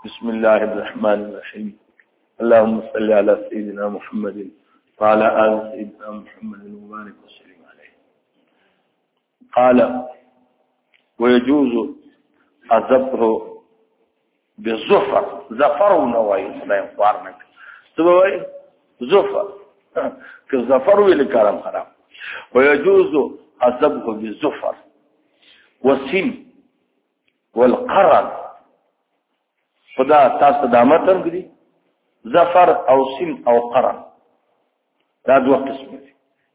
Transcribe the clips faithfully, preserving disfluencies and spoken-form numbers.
بسم الله الرحمن الرحيم اللهم صل على سيدنا محمد وعلى آل سيدنا محمد وبارك وسلم عليه. قال ويجوز الذبح بالزفر زفر ونوعي سلام فارنك سبوي زفر كزفر والكرم حرام. ويجوز الذبح بالزفر والسن والقرن خدا تاسو د متن کړي زفر او سن او قرن دا دوه قسم دي.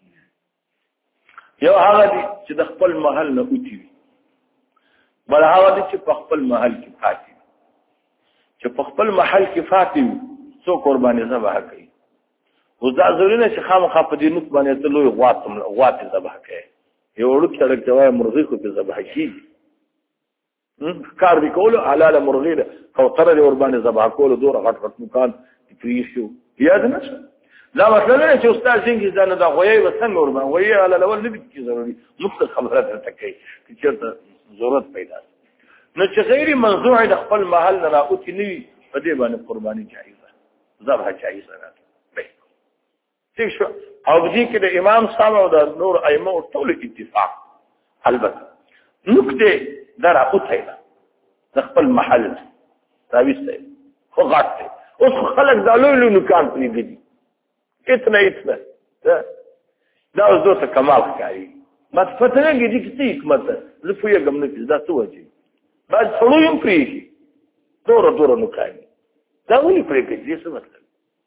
یو هغه دي چې د خپل محل نه اوتی وي، بل هغه دي چې په خپل محل کې فاتي وي. چې په خپل محل کې فاتي وي څو قرباني ذبح کوي. اوس دا ضروري نه چې خامخا په دې نوک باندې ته لوی غواتم غوات ذبح کوي. یو ورک سره جوای مرغی کو په ذبح کوي کار دی کولو حلال مرغی ده کوتره دی ور باندې ذبح کولو دور غټ غټ مکان پریشو یاد نشه. دا مطلب نه چې استاد څنګه ځان دا غوي وسنګ ور باندې غوي علي الاول نه دي ضروري مختص خبرات ته کوي چې چیرته ضرورت پیدا نه چې غیر منزوع د خپل محل نه راوتی نوي په دې باندې قرباني جایزه ذبح جایزه ده. ٹھیک شو. او دې کې د امام صاحب او د نور ائمه ټول اتفاق البته نکته در اوته ده د خپل محل راويسته خو غاټه اوس خلک د لولو نکان پرې دي اتنا اتنا دا اوس دوه کمال کوي ما فتنه کې دي چې حکمت زه په یو غمنه کې دا څه وځي بعد څلو یم پرې دور دور نکان دا ولي پرې کې څه مطلب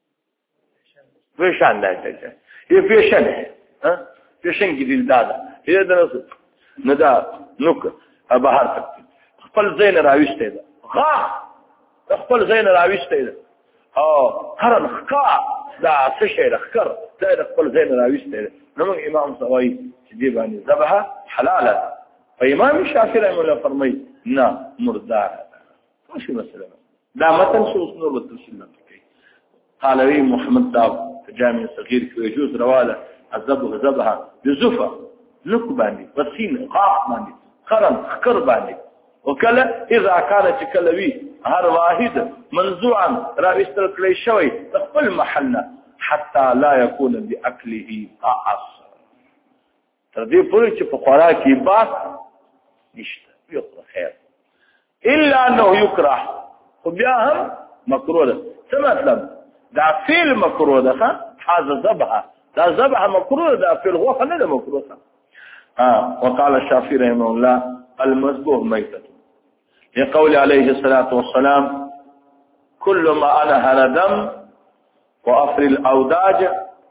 فیشن ده څه یې فیشن ها فیشن کې دل دادا یې درس نه دا نوک بهر تک خپل زین راويسته ده غا خپل زین راويسته ده او هر خکا دا څه شي رخر دا خپل زین راويسته ده. نو امام صوي چې دی باندې ذبح حلاله فامام شافعي رحمه الله فرمای نه مردار ده شو مثلا دا متن شو نور بالتفصيل کوي. قال لي محمد داو جامع صغير کې يجوز رواله الذبح ذبح بزفر نكباني وسين قاف باندې قرن خكر باندې وكلا اذا كانت كلوي هر واحد منزوعا راويستل كلي شوي تقبل محلنا حتى لا يكون باكله قاص تردي پوری چې په خوراکي باس نشته يقرا خير الا انه يكره وبيا هم مكروه ده څه مطلب دا فعل مكروه ده هذا ذبح دا ذبح مكروه ده في الغوخه نه مكروه. آه. وقال الشافعي رحمه الله المذبوح ميتة لقول عليه الصلاة والسلام كل ما أنهر دم وأفر الأوداج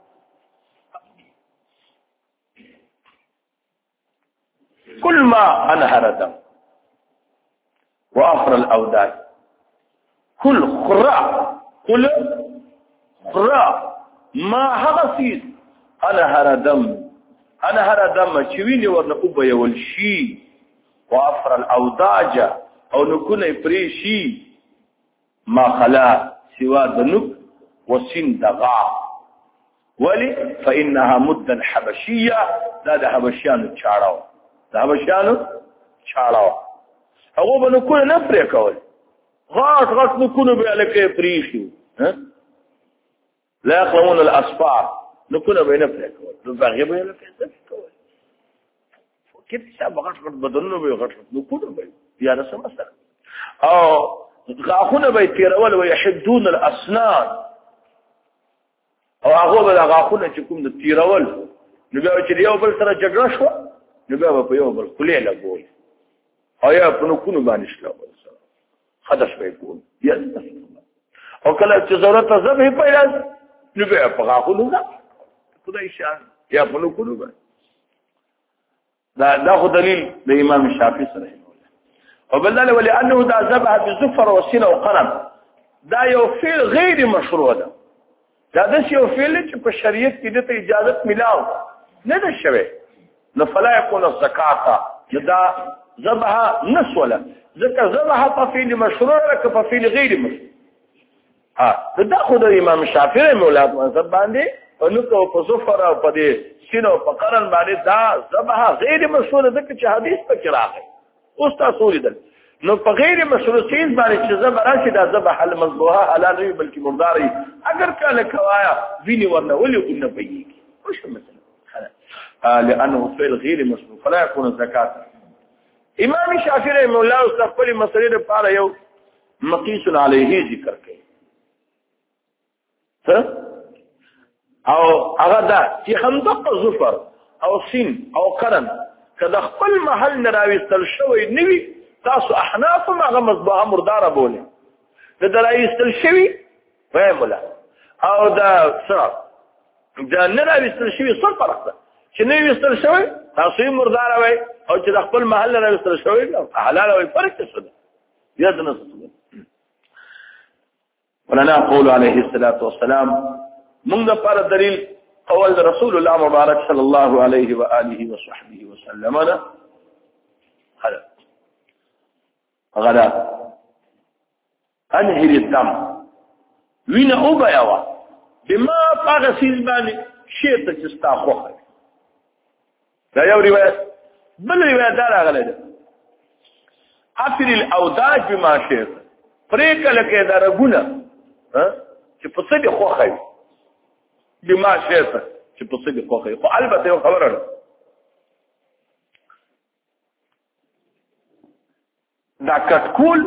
كل ما أنهر دم وأفر الأوداج كل خراء كل خراء ما هغسيس أنهر دم انا هر دم چوینه ورنه او به ول شي وافر الاوداج او نكون پری شي ما خلا سوا دنك وسن دغا ولي فانها مدا حبشيه دا د حبشيانو چاړو د حبشيانو چاړو هغه به نكون نه پرې کول غاټ غاټ نكون به لکه پری شي ها لا يقومون الاصفار نكون بين فلك نبغي بين فلك كيف حساب غش غش بدلنا بيغش نكون بين يا ناس مثلا او غاخونه بيتيرول ويحدون الاسنان او هغه بل غاخونه چې کوم د تیرول نبي چې یو بل سره جګړه شو نبي په یو بل کولې لګول او یا په نكون باندې شلو خدش بيكون يس او کله چې ضرورت ذبح پیدا نبي په غاخونه خدای شان یا په نو کولو باندې دا دا خو دلیل د امام شافعي سره او بلل ولانه دا ذبح بزفر وسن وقرن دا یو فعل غیر مشروع ده دا د یو فعل چې په شریعت کې د اجازه ملاو نه ده شوی نو فلا يكون الزکات دا ذبح نسوله ذکر ذبح په فعل مشروع لکه په فعل غیر مشروع ها دا خو د امام شافعي مولا مذهب باندې انو کو په زفر او په دې سینو په قرن باندې دا ذبح غیر مشروع ده چې حدیث پکې راغی اوس تاسو لیدل نو په غیر مشروطین باندې چې زبر راشي دا ذبح المذبوحه حلال وي بلکې مردار وي اگر کله کوایا ویني ورنه ولي ونه بيږي وش مثلا لانه فعل غیر مسبوق فلا يكون زکات. امام شافعي رحمه الله استقبل مسلې لپاره یو مقيس عليه ذکر کوي ها او هغه دا چې خندق ظفر او سین او قرن کله خپل محل نراويستل شوی نوي تاسو احناف هغه مذبوحه مردار بوله د دراويستل شوی وایمله او دا څه دا نراويستل شوی څه فرق ده چې نراويستل شوی تاسو مردار وای او چې خپل محل نراويستل شوی حلال وای فرق څه ده یاد نه څه. ولنا قول عليه الصلاه والسلام من پر دلیل قول رسول الله مبارک صلی الله علیه و آله و صحبه وسلم هذا غدا انهر الدم وین او بیاوا بما فغسیز باندې شیطه چې ستا خوخه دا یو روایت. بل روایت دا راغلی ده افر الاوداج بما شیطه پرې کله کې دا رګونه چې په څه دي خوخه بما شیطه چې په څه دي خوخه خو البته یو خبره ده دا کټکول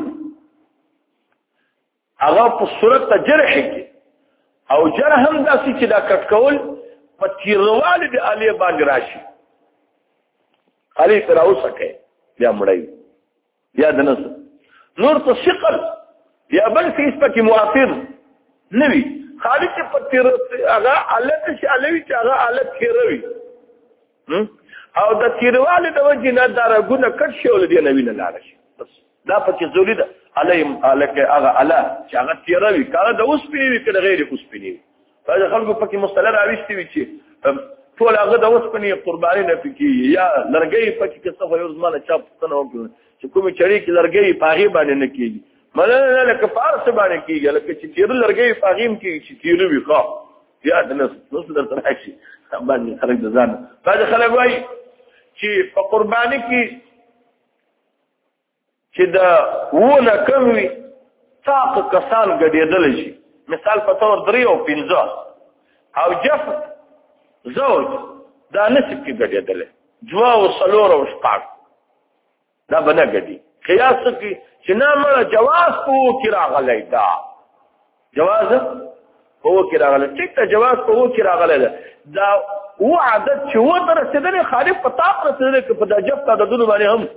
هغه په صورت جرح کې او جرح هم داسې چې دا کټکول په تیرواله د علی باندې راشي علی تر اوسه کې یا مړی یا دنس نور په ثقل یا بل څه اسپکه موافر نوي خالص په تیر هغه علت چې علوي چې هغه علت تیروي او د تیرواله د وجه نه دارګونه کټ شول دی نوی نه لاړ شي بس دا پکې ضروري ده علیم الکه هغه الا چې هغه تیروي کله د اوس پینوي کله غیر اوس پینوي فاذا خلکو پکې مصطلح راويستي وي چې ټول هغه د اوس پینې قرباني نه پکې یا لرګي پکې کې څه یو زمانه چا پښتنه وکړي چې کومې چړې کې لرګي پاغي باندې نه کېږي مله لکه پارس باندې کېږي لکه چې تیر لرګي پاغیم کې چې تیروي خو یا د نس نو درته راشي باندې خلک د ځان بعد خلک وایي چې په قرباني کې چې دا ونه کوي تاق کسان ګډېدل شي مثال په تور درې او پنځه او جف زوج دا نسب کې ګډېدل جوا او سلور او شپږ دا بنا ګډي قیاس کې چې نه مړه جواز په کې راغلی دا جواز په کې راغلی ټیک ته جواز په کې راغلی دا و عادت چې و تر رسیدل خالف په تاق رسیدل کې په د جف ته د دونو باندې هم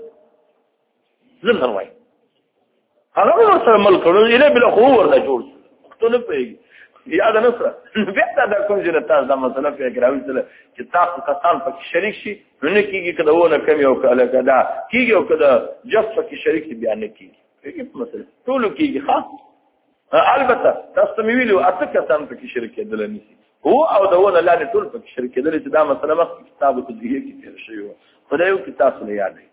زمر وای هغه ورسره ملک ورو اله بل خو ورته جوړ ته نه پیږي یاد نه سره بیا دا کوم چې تاسو دا مسله په ګراوي سره چې تاسو کسان په شریک شي نه کیږي کله ونه کم یو کله کدا کیږي او کدا جف په شریک بیان نه کیږي کیږي په مسله ټول کیږي خاص البته تاسو مې ویلو اته کسان په شریک کېدل نشي هو او دا ونه لاندې ټول په شریک کېدل چې دا مسله مخ کتابو ته دیږي کې تیر شوی خدای یو کتاب نه یاد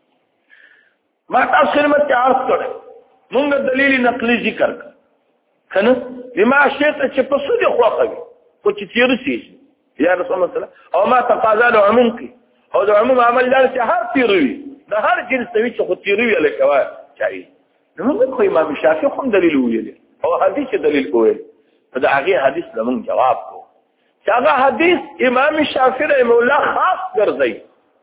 ما تاسو خدمت کې عرض کړم موږ دلیل نقلی ذکر کړ کنه بما شئت چې په سودي خوخوي او چې تیر شي یا رسول الله صلی الله او ما تقاضى له عمومك او د عموم عمل دار چې هر تیروي د هر جنس توي چې خو تیروي لکه چای نو موږ خو امام شافعي هم دلیل ویل او حدیث دلیل ویل دا هغه حدیث زمون جواب کو چې هغه حدیث امام شافعي رحمه الله خاص ګرځي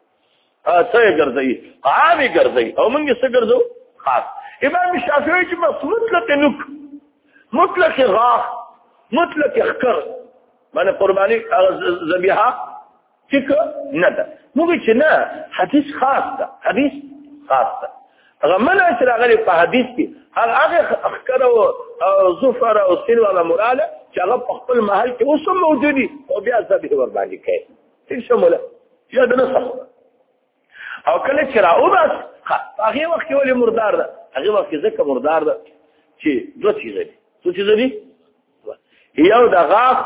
څه ګرځي عامي ګرځي او موږ څه ګرځو خاص امام شافعي چې مطلق نک مطلق غاخ مطلق اخکر معنی قربانی ذبیحه چک نه ده موږ چې نه حدیث خاص ده حدیث خاص ده هغه منع سره غلي په حدیث کې هغه اخکر او ظفر او سین ولا مراله چې هغه په خپل محل کې اوس موجودي او بیا ذبیحه ور باندې کوي څه شموله یا د نصح او کله چې راو بس هغه وخت کې ولې مردار ده هغه وخت کې ځکه مردار ده چې دوه چیزې دي څه چیزې دي یو د غاخ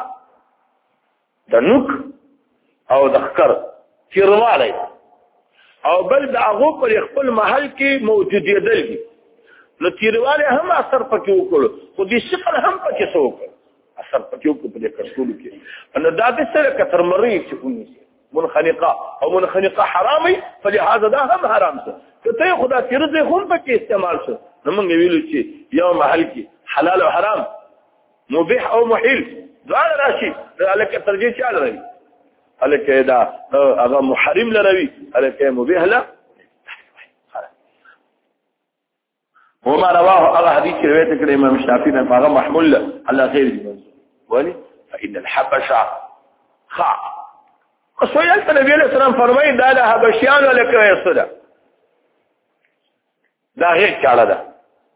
د نوک او د خکر تیرواله او بل د هغه پر خپل محل کې موجودیدل دي نو تیرواله هم اثر پکې وکړو خو دې شکل هم پکې سو وکړ اثر پکې وکړو په دې کټکول کې نو دا د سره کتر مری چې ونی منخنقه او منخنقه حرامي فلهذا ده هم حرام ده کته خدا تیر دې هم پکې استعمال شو نو موږ ویلو چې یو محل کې حلال او حرام مبيح او محل دواړه راشي الکه ترجیح چا لري الکه دا هغه محرم لري الکه مبيح لا وما رواه هذا حديث روايه الامام الشافعي فهذا محمول على غير المنزول ولي فان الحبشه خاء وسئلت النبي عليه السلام فرمای دا له حبشیان لکه یسدا دا هیڅ چاړه ده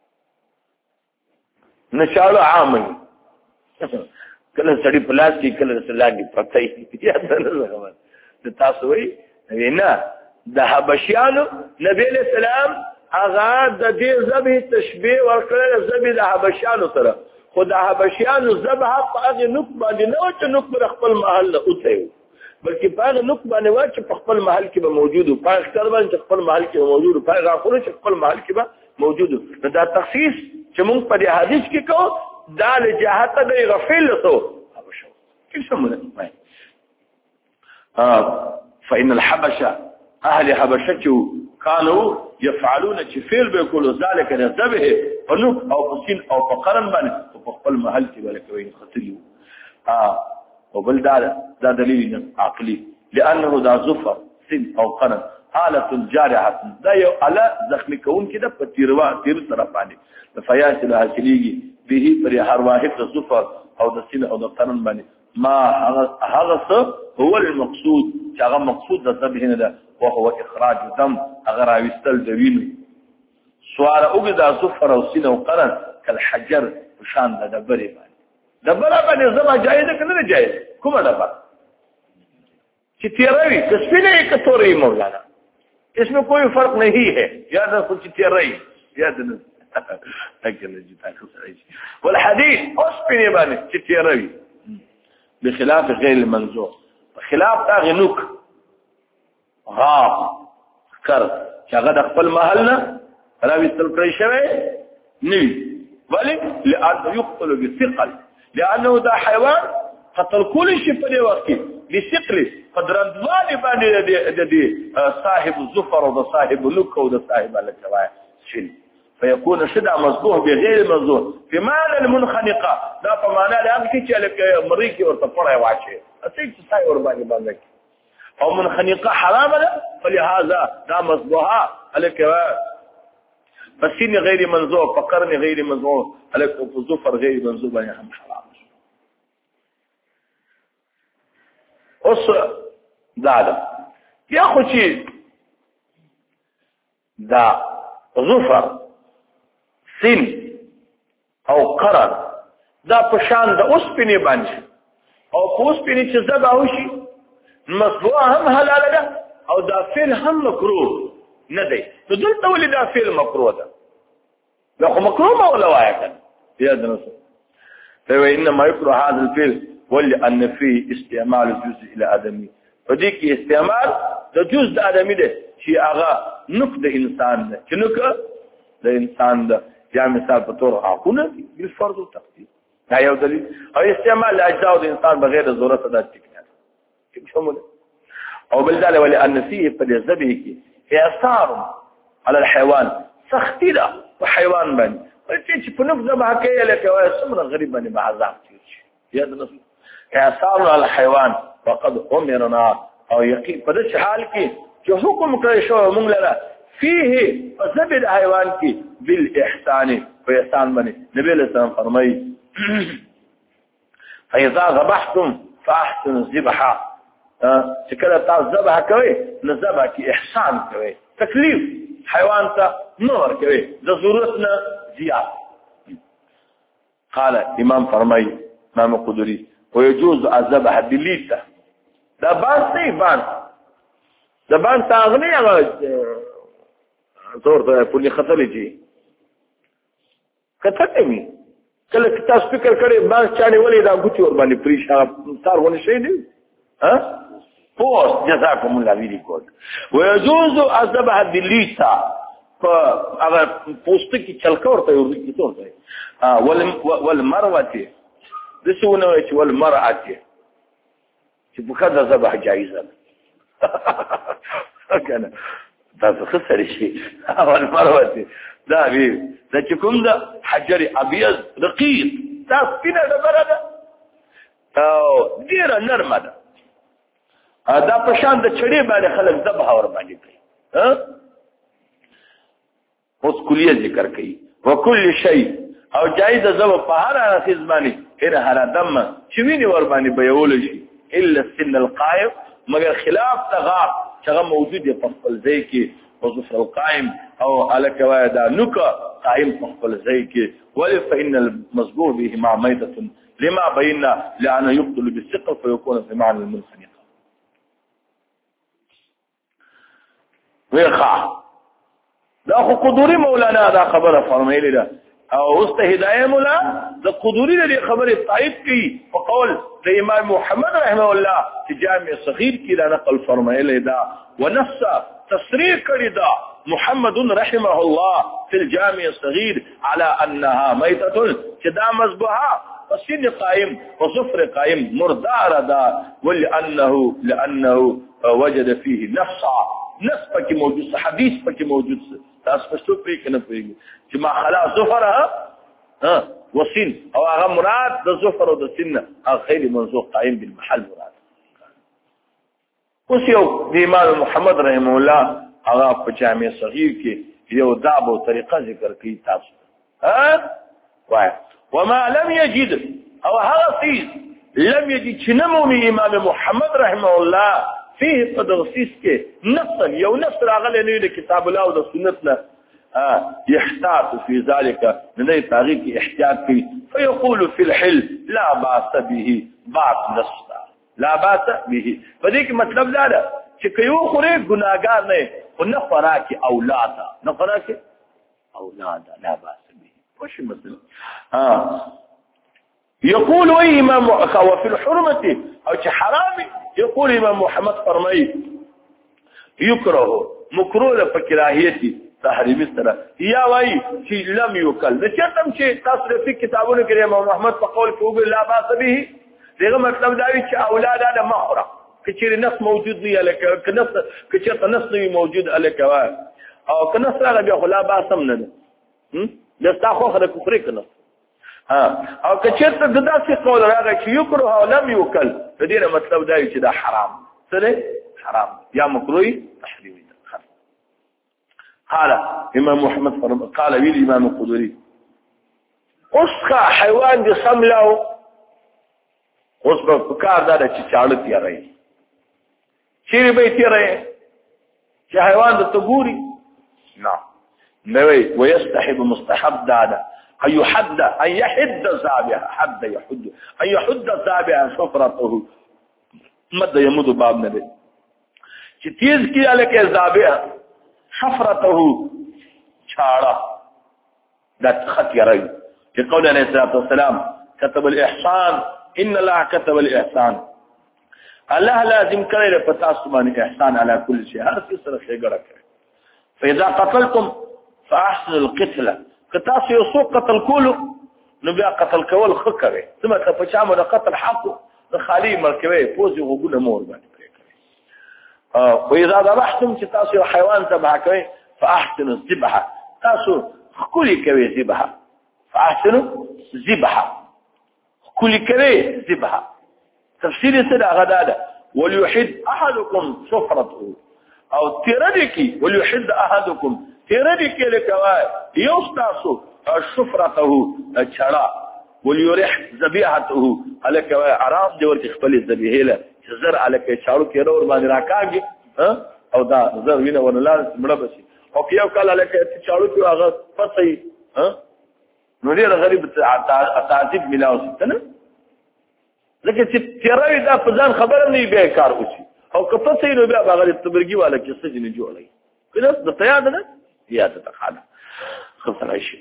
نشاله عام کله سړی پلاس کې کله سلاګي پټای یا نه خبر د تاسو وی نه د حبشیانو نبی عليه السلام هغه د دې ذبح تشبيه ورکړل ذبح د حبشیانو سره خو د حبشیانو ذبح په هغه نوک باندې نه چې نوک پر خپل محل اوته بلکې په هغه نوک باندې و چې په خپل محل کې به موجود او په اختر باندې خپل محل کې موجود په هغه خپل چې خپل محل کې به موجود نو دا تخصیص چې موږ په دې حدیث کې کوو دا له جهت د غفل له حبشو كيف سمونه اه فإن الحبشة أهل حبشة كانوا يفعلون فعل بيقولوا ذلك الذبح فنوك أو فسين أو فقرن بني وفقل محلتي ولكوين خطريو آه وبل دا, دا دليل عقلي لأنه دا زفر سن أو قرن آلة جارحة دا يو على زخم كون كده فتيروا تير طرفاني فياسل هاسليجي به فري حرواحب دا زفر أو دا سن أو دا قرن بني ما هذا هو المقصود شاغا مقصود دا ذبح هنا وهو إخراج دم أغرى يستل دوينه سوال أقدا زفر أو سنة وقرن كالحجر وشان دا دبري باني دبرا باني زبا جائزة كنا جائز كما دبر چتیروی کسفینه کتوری مولانا اس میں کوئی فرق نہیں ہے یاد رکھو چتیروی یاد رکھو والحديث أسفني باني چتیروی بخلاف غير المنزوع خلاف تاغنوك غاب كر شاغد اقبل محلنا فلا يستلقى شوي نبي ولي لأنه يقتل بثقل لأنه ده حيوان قتل كل شيء في الوقت بثقله قد رندواني باني دي, دي صاحب الزفر وده صاحب اللوك وده صاحب الكوايا شل فيكون شدع مصبوح بغير المنزوع في معنى المنخنقة لا فمعنى لأنك تشالك مريكي ورتفرها وعشي أسيك تساي ورباني بانك أو منخنقة حرامة فلهذا لا مصبوحها عليك فسين غير منزوع فقرن غير منزوع عليك فالزفر غير منزوع بني هم حرام أص دادا يا خوشي دا زفر سن او قرن دا پشان دا اوسپنی باندې او اوسپنی چې زبا وشي مصبوع هم حلال ده او دا فعل هم مکروه نه دی نو دلته ولې دا فعل مکروه ده دا خو مکروه ولا وایا کنه یا درس فهو انما يكره هذا الفعل ولأن فيه استعمال الجزء الى ادمي فدي کې استعمال د جزء د ادمي ده چې هغه نوک د انسان ده چې نوک د انسان ده یا مثال په تور عقونه بالفرض والتقدير دا یو دلیل او استعمال اجزاء الانسان بغیر ضرورت ادا تکنه کوم شمول او بلدال ولأن فيه فليذبه اثار على الحيوان سختيده وحيوان بني چې په نوم ذبح کوي لکه وای څومره غریب باندې بعذاب کیږي یا د نس اثار على الحيوان وقد امرنا او يقين په دې حال کې چې حکم کړی شو موږ لره فيه فزبد حيوان کی بالاحسان فاحسان بني نبي الله سلام فرمای فاذا ذبحتم فاحسنوا الذبح چې کله تاسو ذبح کوئ نو ذبح کی احسان کوئ تکلیف حیوان ته نور کوئ د ضرورت نه زیات قال امام فرمای امام قدری ويجوز الذبح بالليته دا باندې باندې دا باندې تاغنی هغه زور ته پولی خطلې جی کته می کله چې تاسو فکر کړئ باز چانه ولې دا ګوتی ور باندې پریښه تار ونه شي دی ها پوس جزاكم الله ویلي کوت ويجوز الذبح بالليتا فهذا پوسټ کی چلکا ورته ورته ورته ها والمروه دسونه چې والمرأه چې په کده ذبح جایزه کنه تاسو خسرې شي اول مروه دا وی دا چې کوم دا حجر ابيض رقيق تاسو کینه ډبره ده او ډیره نرمه ده دا په شان د چړې باندې خلک ذبح اور باندې کوي ها اوس کلیه ذکر کوي وکل شی او جایز ذو په هر اخیز باندې هر هر دم چې ویني ور باندې بیول شي الا السن القائم مگر خلاف تغاب چې موجود دی په خپل ځای کې وظفر القائم او الک وادا نک قائم په خپل ځای کې ول فإن المذبوح به مع ميتة لما بينا لأنه يقتل بالثقل فيكون في معنى المنخنق ويخع دا خو قدوري مولانا دا خبره فرمایلی ده او است هدايه مولا دا قدوري دې خبره طائب کی په قول د امام محمد رحمه الله چې جامع صغير کې دا نقل فرمایلی ده ونص تصریح کړی ده محمد رحمه الله في الجامع الصغير على انها ميتة چې دا مذبوحه وسن قائم وصفر قائم مردار ده ولانه لانه وجد فيه نصا نص پکې موجود حدیث پکې موجود تاسو پښتو پرې کنه پرې چې ما خلاص ظفر ها وسن او هغه مراد د ظفر او د سن هغه غیر منسوخ قائم بالمحل مراد اوس یو د امام محمد رحم الله هغه په جامع صغیر کې یو داب او طریقه ذکر کوي تاسو ها وای وما لم يجد او هغه شيء لم يجد چنمو امام محمد رحم الله فيه تدرسيس کې نص یو نص راغلی نه د کتاب الله او د سنت نه يحتاط في ذلك من اي طريق احتياط فيه فيقول في الحل لا باس به باس نص لا باس به فدې مطلب دا ده چې کيو خوره ګناګار نه او نه خوراکي اولاد نه خوراکي اولاد لا باس به وش مثلا ها يقول اي امام خو في الحرمه او چې حرامي يقول امام محمد فرمای يكره مکروه په کراهیتي تحریمی سره یا وای چې لم یکل د چتم چې تاسو په کتابونو کې امام محمد په قول کې وګ لا باس به دغه مطلب دا وی چې اولاد د مخره کچیر نص موجود دی الک کنص کچیر نص دی موجود الک او کنص هغه بیا خلا باسم نه هم دستا خو خره کفر کنه ها او کچیر ته ددا څه قول راغی چې یکره او لم یکل د دې مطلب دا وی چې دا حرام سره حرام یا مکروه تحریمی قال امام محمد فرم قال وی الامام القدري اسخا حیوان دي سملاو اوس په کار دا چې چاړه تیارای چیرې به تیارای چې حیوان د تګوري نه نوې ويستحب مستحب دادا ان يحد ان يحد ذابها حد يحد ان يحد ذابها شفرته مد يمد باب نه دي چې تیز کیاله کې ذابها شفرته چاړه دا خط یاري چې قول عليه الصلاه والسلام كتب الاحسان ان الله كتب الاحسان الله لازم کړی په تاسو باندې احسان على كل شيء هر څه سره ښېګړه کوي فاذا قتلتم فاحسن القتل کتاسو یو څوک قتل کولو نو بیا قتل کول خو کوي ثم په چا مو قتل حق د خالي مرکوي پوزي وګونه مور باندې وإذا ذبحتم تاسو حيوان ذبح کوي فاحسنوا الذبح تاسو خولي کوي ذبح فاحسنوا ذبح خولي کوي ذبح تفسير سره غداده وليحد احدكم شفرته او تردكي وليحد احدكم تردكي لكوا يوستاسو شفرته چړه وليرح ذبيحته الکوا آرام دی ورته خپل ذبیحه له زر الکه چاړو کې اور باندې راکاږي او دا زر وینه ورنلار مړه بشي او کیو کله الکه چاړو کې هغه پسې ها نو ډیر غریب تعذيب ملاوي کنه لکه چې تیروي دا په ځان خبره نه به کار وشي او که پسې نو بیا هغه تبرګي والا کې سجن جوړي کله د تیاد نه یاد تخاله خسر شي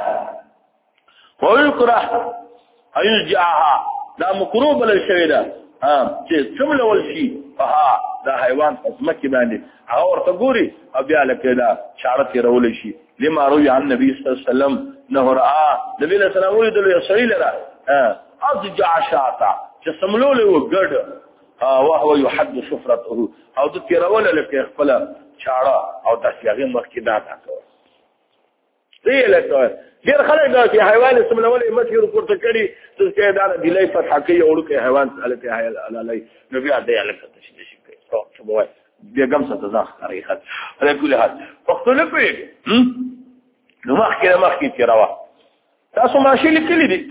ويكره ايجعها دا مکروه بل شوی دا ها چې څومره ول شي ها دا حیوان اسمکه باندې او ورته ګوري او بیا لکه دا شارت رول شي لما روي عن النبي صلى الله عليه وسلم انه راى نبی صلی الله علیه وسلم ولید یسریل را اضجع شاطا چې سملول و ګډ او هو يحد شفرته او د تیرول لکه خپل چاړه او د سیاغي مخ کې دا تاسو دی لکه ډیر خلک دا چې حیوان سملولې مخې ورته کړي چې دا د لای فتح کوي او لکه حیوان حالته علي نو بیا دی لکه تشدید شي کوي څه بوای بیګم څه ځخ کوي خل على كل حال وختونه کوي نو مخکې مخکې تیروا تاسو ماشي لیکلي دي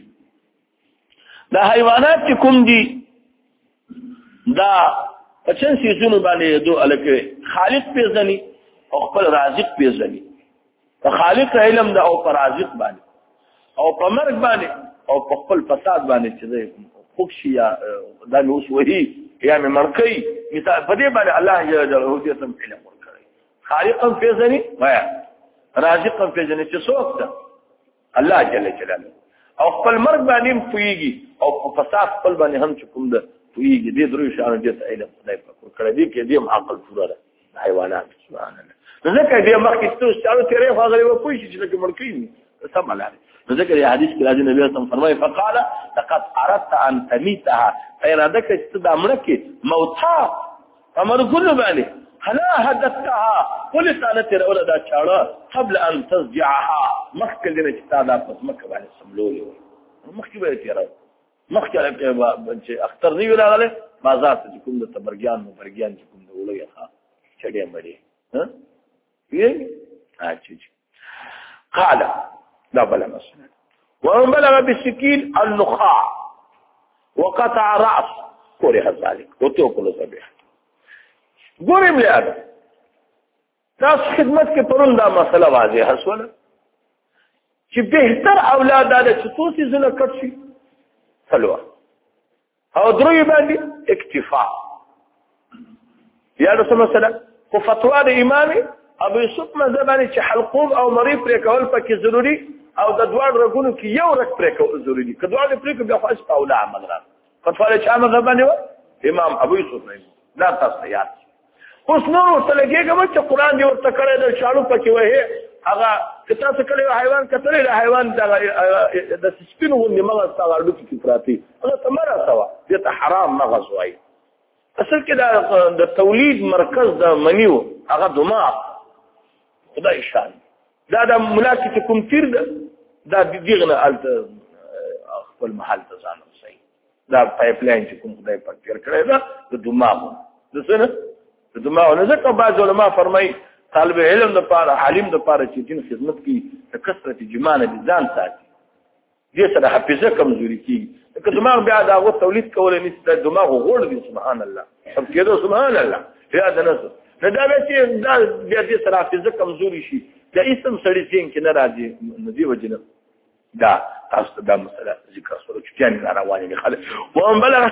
دا حیوانات چې کوم دي دا اچن سيزونو باندې دو الکه خالق پیژني او خپل رازق پیژني خالق علم دا او پر رازق باندې او په مرګ باندې او په خپل فساد باندې چې خوشي یا دا نو وحي یا مرکي مثال په دې باندې الله جل جلاله دې تم علم ورکړي خالقا پیژني وایا رازقا پیژني چې څوک ده الله جل جلاله او خپل مرګ باندې پويږي او په فساد خپل باندې هم چې کوم ده پويږي دې درو شان دې علم خدای په ورکړي دې کې دې عقل پورا ده حیوانات سبحان الله ذکر دې مخکې ستاسو چارو تیرې فاغلي و پوي چې لکه مرکي سم الله ذکر یې حدیث کې راځي نبی صلی فرمایي فقال لقد اردت ان تميتها ارادك استدامرك موتها امر كل بالي هلا حدثتها قل سالت الاولى دا چاړه قبل ان تزجعها مخکې دې چې تا دا پس مکه باندې سملولې مخکې به تیرې مخکې چې اختر دی ویلاله بازار ته کوم د تبرګیان مبرګیان چې کوم د ولې ښه چړې مړې ها ايه اجي قال لا بلا مسنا ومن بلغ بالسكين النخاع وقطع راس كره ذلك وتوكل ذبيحه ګورم له تاسو خدمت کې پرون دا مسله واضحه شوه چې بهتر اولاد دا چې توسي زنه کټ شي سلوه او دروي باندې اکتفاء یا رسول الله کو فتوا د امامي ابو يوسف مذهباني چې حلقوم او مری پر کول پکې ضروري او د دوه رګونو کې یو رګ پر کول ضروري که دوه پر کې بیا خاص او لا عمل را فتوا له چا مذهباني و امام ابو يوسف نه لا تاسو یاد اوس نو تلګي کوم چې قران دی ورته کړی د شالو پکې وه هغه کته څه کړی حیوان کتلې د حیوان د سپینو غوندې مغز تاغړو کې پراتی هغه تمره سوا دې ته حرام مغز وایي اصل کې د تولید مرکز د منیو هغه دماغ خدای شان دا د ملاکی کوم تیر ده دا دغه الته خپل محل ته ځان وسای دا پایپ لاین چې کوم خدای په تیر کړی دا د دماغ د څه د دماغ نه ځکه بعض علما فرمایي طالب علم د پاره عالم د پاره چې دین خدمت کوي د کثرت جمانه د ځان ساتي دې سره حافظه کمزوري کیږي که دماغ بیا دا غو تولید کول نه ست دماغ غوړ دي سبحان الله سب کېدو سبحان الله بیا د نس نه دا به چې دا بیا دې سره حافظه کمزوري شي دا اسم سړی څنګه کې نه راځي ندی وجنه دا تاسو دا مسله ذکر سره چې کین روانه دي خلک وهم بلغ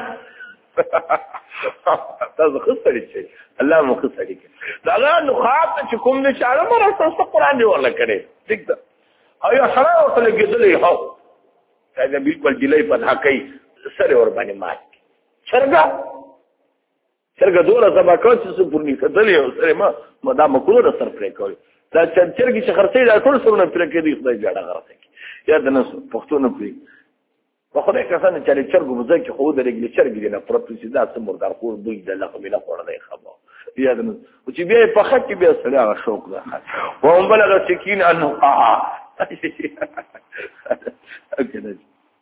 تاسو خسرې چې الله مو خسرې کې دا نو خاط چې کوم دې چاره مر تاسو قرآن دی ورل کړي ٹھیک ده او یا سره ورته لګېدلې هو دا بالکل ډیلې په حقي سره ور باندې مات چرګا چرګا دوره سبا کوي چې پورني کدلې او سره ما ما دا مکرو سر پرې کوي دا چرګي چې خرڅې دا ټول سره پرې کې دی خدای جوړه غرته یا د نس پښتون پرې په خدای کسان چې چرګو مزه کې خو د رګل چرګ دی نه پروتو دا سمور دار خور دوی د لغمه نه خور دی خبر یا د نس او چې بیا په خط کې بیا سره هغه شوق ده او هم بلغ سکین انه قاع اکه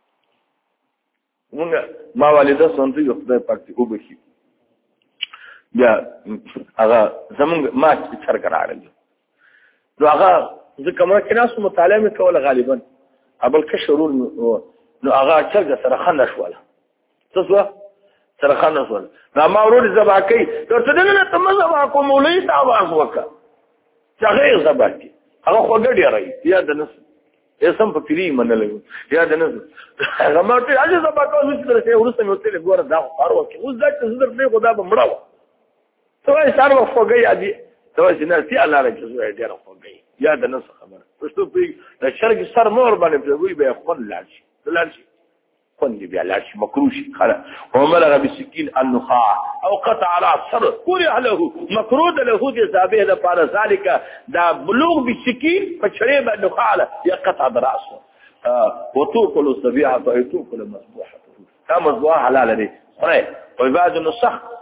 مونږ ما والده سنتي یو خدای پاک ته وبخي بیا هغه زمونږ ما چې چرګ راغلی نو هغه ځکه ما کې ناس مطالعه کوله غالبا ابل کشرون نو هغه چرګ سره خنه شواله څه سره خنه شواله دا ما ورور زبا کوي ورته دغه ته مزه کوم مولوی ته आवाज وکړه چې هغه زبا کوي هغه خوګړی راي یا د نس اسم په پیری منلې یا د نس هغه ماته اجازه زبا کوي چې سره ورسته مې وته ګوره دا خار وکړي اوس دا چې زړه نه خدا به مړاو ته یې سره خوګي ادي ته چې نه سي الله راځي زه ډېر خوګي یا د نس خبره پښتو په شرګ سر مور باندې وي به خپل لاړ لارشي كون بيا لارشي مكروشي خلاص وملغ بالسكين النخاع او قطع راس سر كره له مكروه له دي زابه ده پر ذلك دا بلوغ بالسكين فشري بالنخاع يقطع راسه وتوكل الذبيحه وتوكل المذبوحه كما مذبوحه حلال دي صحيح وبعد النسخ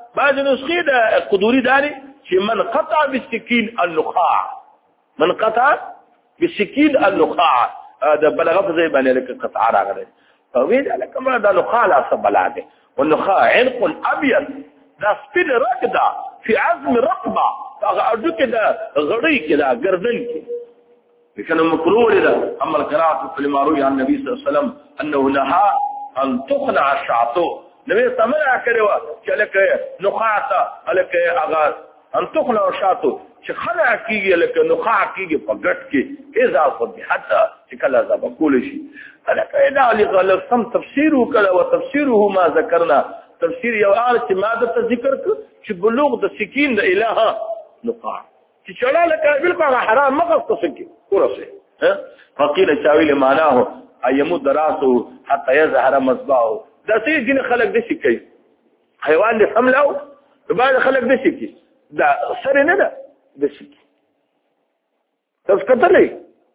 بعض نسخې د قدوري داري چې من قطع بالسكين النخاع من قطع بالسكين النخاع دا بلغه په ځای باندې لکه قطع راغلی او وی دا کومه د نخاع لا سبلاده والنخاع عنق ابيض دا سپین رقدا في عزم رقبه هغه اډو کې دا غړی کې دا ګردن کې كان مكروه لذا أما القراءة في المعروف عن النبي صلى الله عليه وسلم أنه نهى أن تخنع الشعطو النبي صلى الله عليه وسلم كلك نخاعة لك أغاز أن تخنع الشعطو خنع كيجي لك نخاع كيجي فقط كي إذا أصدي حتى كلا ذا بقول شيء لك إذا لغلقتم تفسيره كلا وتفسيره ما ذكرنا تفسير يوعالة ماذا تذكرك بلوغ دا سكين دا إلها نخاع تشعلا لك بالقى حرام ما قصد سكين ورسه فقيل شاويل معناه أن يمد راسه حتى يظهر مصباحه دا سيد دين خلق ده شكي حيوان دي حمله بعد خلق ده شكي دا سر نه ده ده شكي تاسو کتلې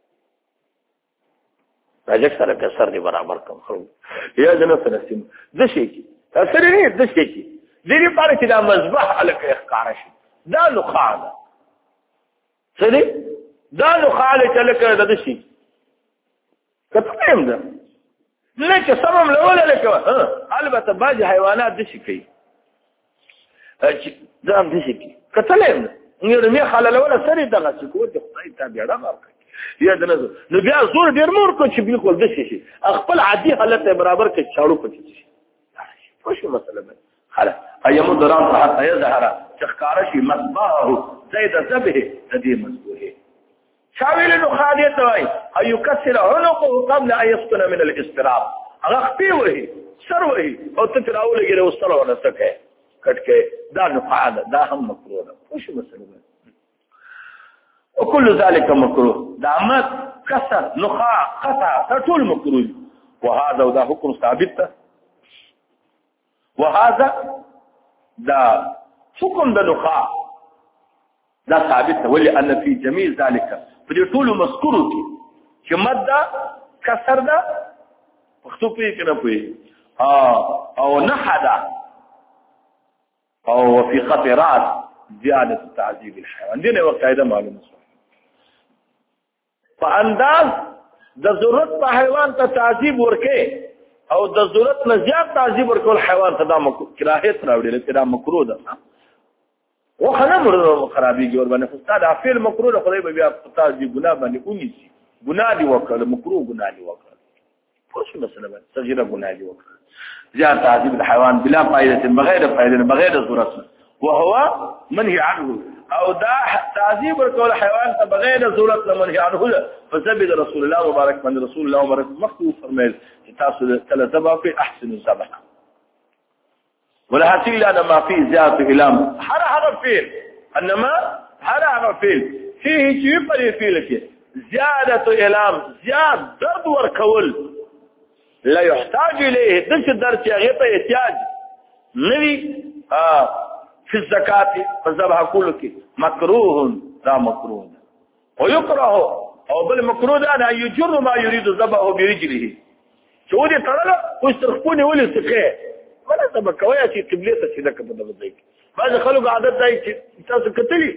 راځه سره که سر دی برابر کوم خو یا جنو فلسطین ده شكي سر نه ده شكي دې لپاره چې دا مذبح الک اخکار شي دا نخاع ده سړي دا نخاع لکه د شي کتم ده لکه سمم لولا لکه ها البته باج حیوانات د شي کوي دا هم د شي کوي کتلم نو مې خلل ولا سری دغه څه کوي د خدای تابع ده مرکه یا د نظر نو بیا زور ډیر مور کو چې بالکل د شي خپل عادي حالت برابر کې چاړو پچې شي خوش مسله ده خلاص ايمو دران حتى يظهر تخكارشي مصباحه زيد ذبه ذي مصبوحه شاويل نخادية واي أن يكسر عنقه قبل أن يسكن من الاستراب أغخبي وهي سر وهي أو تتراول يجري وصله ونسكه كتكه دا نقعد دا هم مكروه وش مسألة وكل ذلك مكروه دعمات كسر نخاع قطع تطول مكروه وهذا وذا حكم ثابت وهذا دا حكم دا نخاع دا ثابت ولأن في جميل ذلك فدي طول مذكور کی مدة كسر دا مختوب فيه كنا فيه آه او نحدا او في خطرات زيادة تعذيب الحيوان دينا وقاعدة معلومة فانداز دا ضرورت په حیوان ته تعذيب ورکه او د ضرورت نه زیات تعذيب ورکول حیوان ته د کراهت راوړي لکه دا مکروه ده وخنا مرده خرابيږي ور باندې استاد افعل مکروه خدای به بیا تعذيب ګناه باندې اونيسي ګناه دی وکړه مکروه ګناه دی وکړه پوښتنه مثلا صغيره ګناه دی وکړه زیات تعذيب الحيوان بلا فائده بغیر فائده بغیر ضرورت وهو منهي عنه او دا تعذيب ورکول حیوان ته بغیر ضرورت منهي عنه فثبت رسول الله مبارك من رسول الله مبارك مخصوص فرمایل تاسو کله ذبح في احسن الذبح ولا حتى أن ما فيه زيادة إلام هر هذا فيل انما هر هذا فيل فيه شيء فري فيلك زيادة إلام زيادة درد وركول لا يحتاج إليه دش درد يغيط يحتاج نبي آه في الزكاة فالذبح كلك مكروه لا مكروه ويكره أو بالمكروه ده أن يجر ما يريد ذبحه برجله شو دي ترى ويسترخبوني ولي سقيه ولا سبب کوي چې قبلته چې دغه په دغه ځای کې بعض خلکو عادت دی چې تاسو کتلی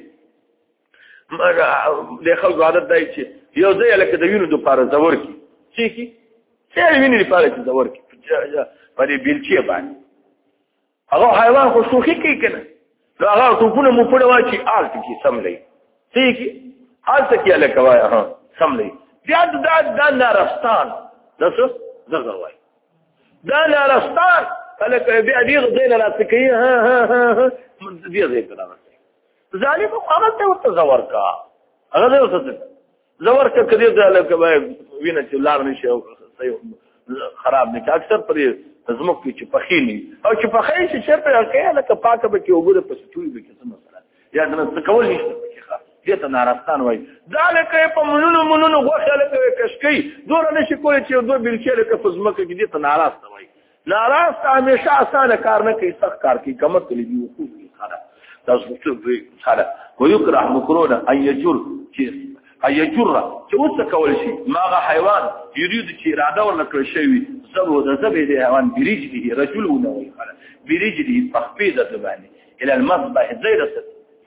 د خلکو عادت دی چې یو ځای لکه د وینو د پاره زور کی چې کی چې ویني لپاره چې زور کی په دې بیلچې باندې هغه حیوان خو شوخي کوي کنه نو هغه ټوپونه مو پړ واچي آلت کی سم لې چې کی آلت کی الکه وای ها سم لې بیا د د نارستان دسو دغه وای دا نارستان فلك بيع دي غزينا لا تكيه ها ها ها ها دي زي كده ظالم قامت وتزورك هذا وصل زورك كثير ده لك وينه چې لار نشي خراب نه اکثر پر زموږ کې چې پخینی او چې پخې چې چرته کې لکه پاکه به کې وګوره په سټوي به کې څه مسله یا نه څه کول نشته کې دې ته نارستان وای دا لکه په منونو منونو غوښه لکه کشکی دور نشي کولی چې دوه بلچې لکه په زموږ کې دې ته ناراست وای ناراست همیشه آسان کار نه کوي سخت کار کوي کمر کلی دی وقوف کی خاله تاسو څه وی خاله ويكره مکروه ان يجر چې ايجر چې اوس کول شي ماغه حیوان یرید چې اراده ورنکړ شي زبو د زبې د حیوان بریجلی رجل ونه وي خاله بریجلی تخفیض د باندې الى المذبح زي رسل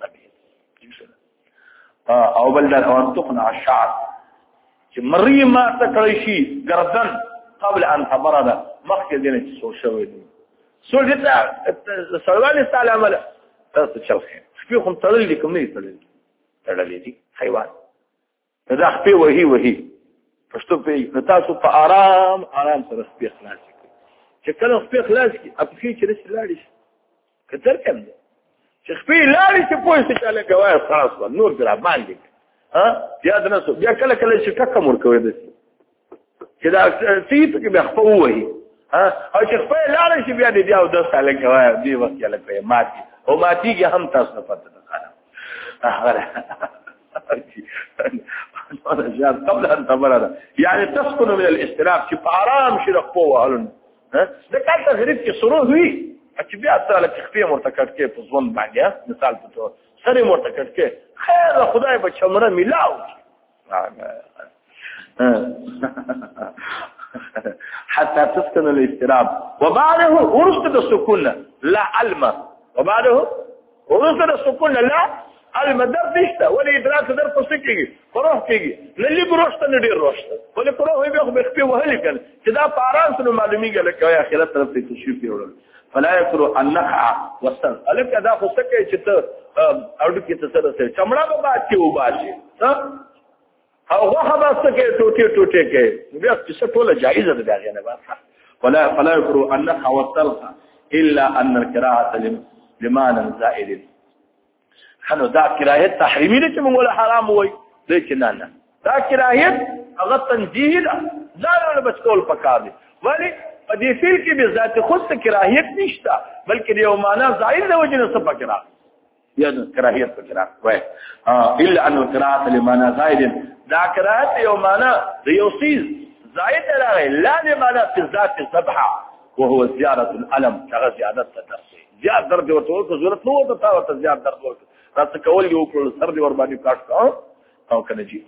او بل ان تقنع الشعر چې مري ما تکړی شي گردن قبل ان تبرد مخکې دینه څو شوی دي سو دې سړوال استعمال تاسو چلخه شپې خو تړلې کوم نه تړلې تړلې دي حیوان دا خپې وهي وهي پښتو په تاسو په آرام آرام سره خپې خلاص کړئ چې کله خپې خلاص کی اپخې چې رسې لاړې شي کتر کم دي چې خپې لاړې چې پوه شي چې له ګواه خلاص نور درا باندې ها یاد نه سو بیا کله کله چې ټکه مور کوي دي چې دا سیت کې بیا خپو وهي ها او چې خپې لاړې شي بیا دې او د ساله ګواه دی وخت یې لکه ماتي او ماتيږي هم تاسو نه پته ده قبل ان تبرد يعني تسكن من الاستراب چې پارام شي رخصو وهلون ها دا کله تغریب کې سرور وي چې بیا سره تخفیه مرتکب کې په ځوان باندې مثال په تو سره مرتکب کې خیر خدای به چمره ملاو حتى تسكن الاستراب وبعده ورثت السكون لا علم وبعده ورثت السكون لا المدر نشته ولا ادراک در پس کېږي پروح کېږي للی بروشته نه ډیر روشته ولې پروح به خو بخپي وهلي کړي چې دا پاران سره معلومیږي لکه یا اخرت طرف ته تشریف وړل فلا يكر النخع والسن الک ادا خو سکه چې ته اورد کې ته سره چمړه به باد کې وباسي ها او هغه به سکه ټوټه ټوټه کې بیا څه ټوله جایزه ده دا نه باسه ولا فلا يكر النخع والسلخ الا ان الكراهه لمعنى زائد حنو دا کراهیت تحریمی نه چې موږ له حرام وای دې چې نه نه دا کراهیت هغه تنزیه ده ځان بچ کول پکار دي ولی په دې فعل کې به ذات خود ته کراهیت نشته بلکې یو معنا ظاهر د وجه نه څه پکرا یا کراهیت پکرا وای الا ان القراءه لمعنى ظاهر دا کراهیت یو معنا د یو سیز زائد راغی لا لمعنى في ذات الذبحه وهو زياده الالم هغه زیادت درس زیات درد ورته ضرورت نو ورته تا زیات درد ورته راته کول یو کړل سر دی ور باندې کاټ کا او کنه جی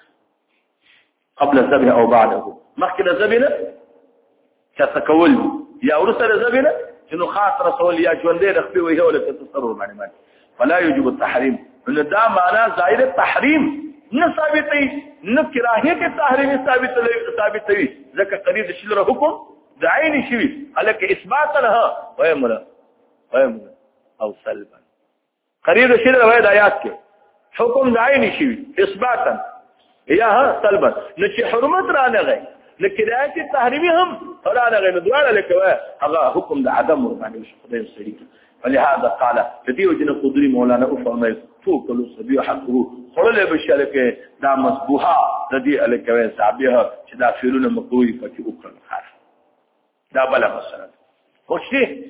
قبل الذبح او بعده مخکې الذبح نه چې تکول یا ورسره الذبح نه چې نو خاص رسول یا ژوندې رخصي وي ولا تصرف باندې باندې فلا يجب التحريم ان دا معنا ظاهر التحريم نه ثابتي نه کراهیت التحريم ثابت ثابت وي ځکه قریب شلره حکم د عین شوی الک اثبات لها ويملا ويملا او سلبا قریب شیر روایت آیات کې حکم داعی نشي اثباتا یا سلبا نشي حرمت را نه غي لکراهت تحریمی هم را نه غي دواړه لکه هغه حکم د عدم باندې خدای سړي فلهذا قال تدیو جن قدری مولانا او فرمای تو کلو سبي حقه خلل بشلکه دا مسبوحه تدی الکوي صابه چې دا فعلونه مقوي پکې وکړل خاص دا بل مسله خوشي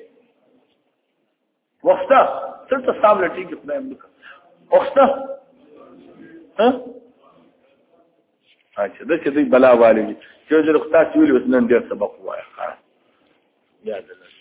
وخته څه ستامل ټیک خدای ملک وخته ها اچھا دا چې دی بلا والي چې د رخصت ویل وسنن ډیر سبق وایي ها یاد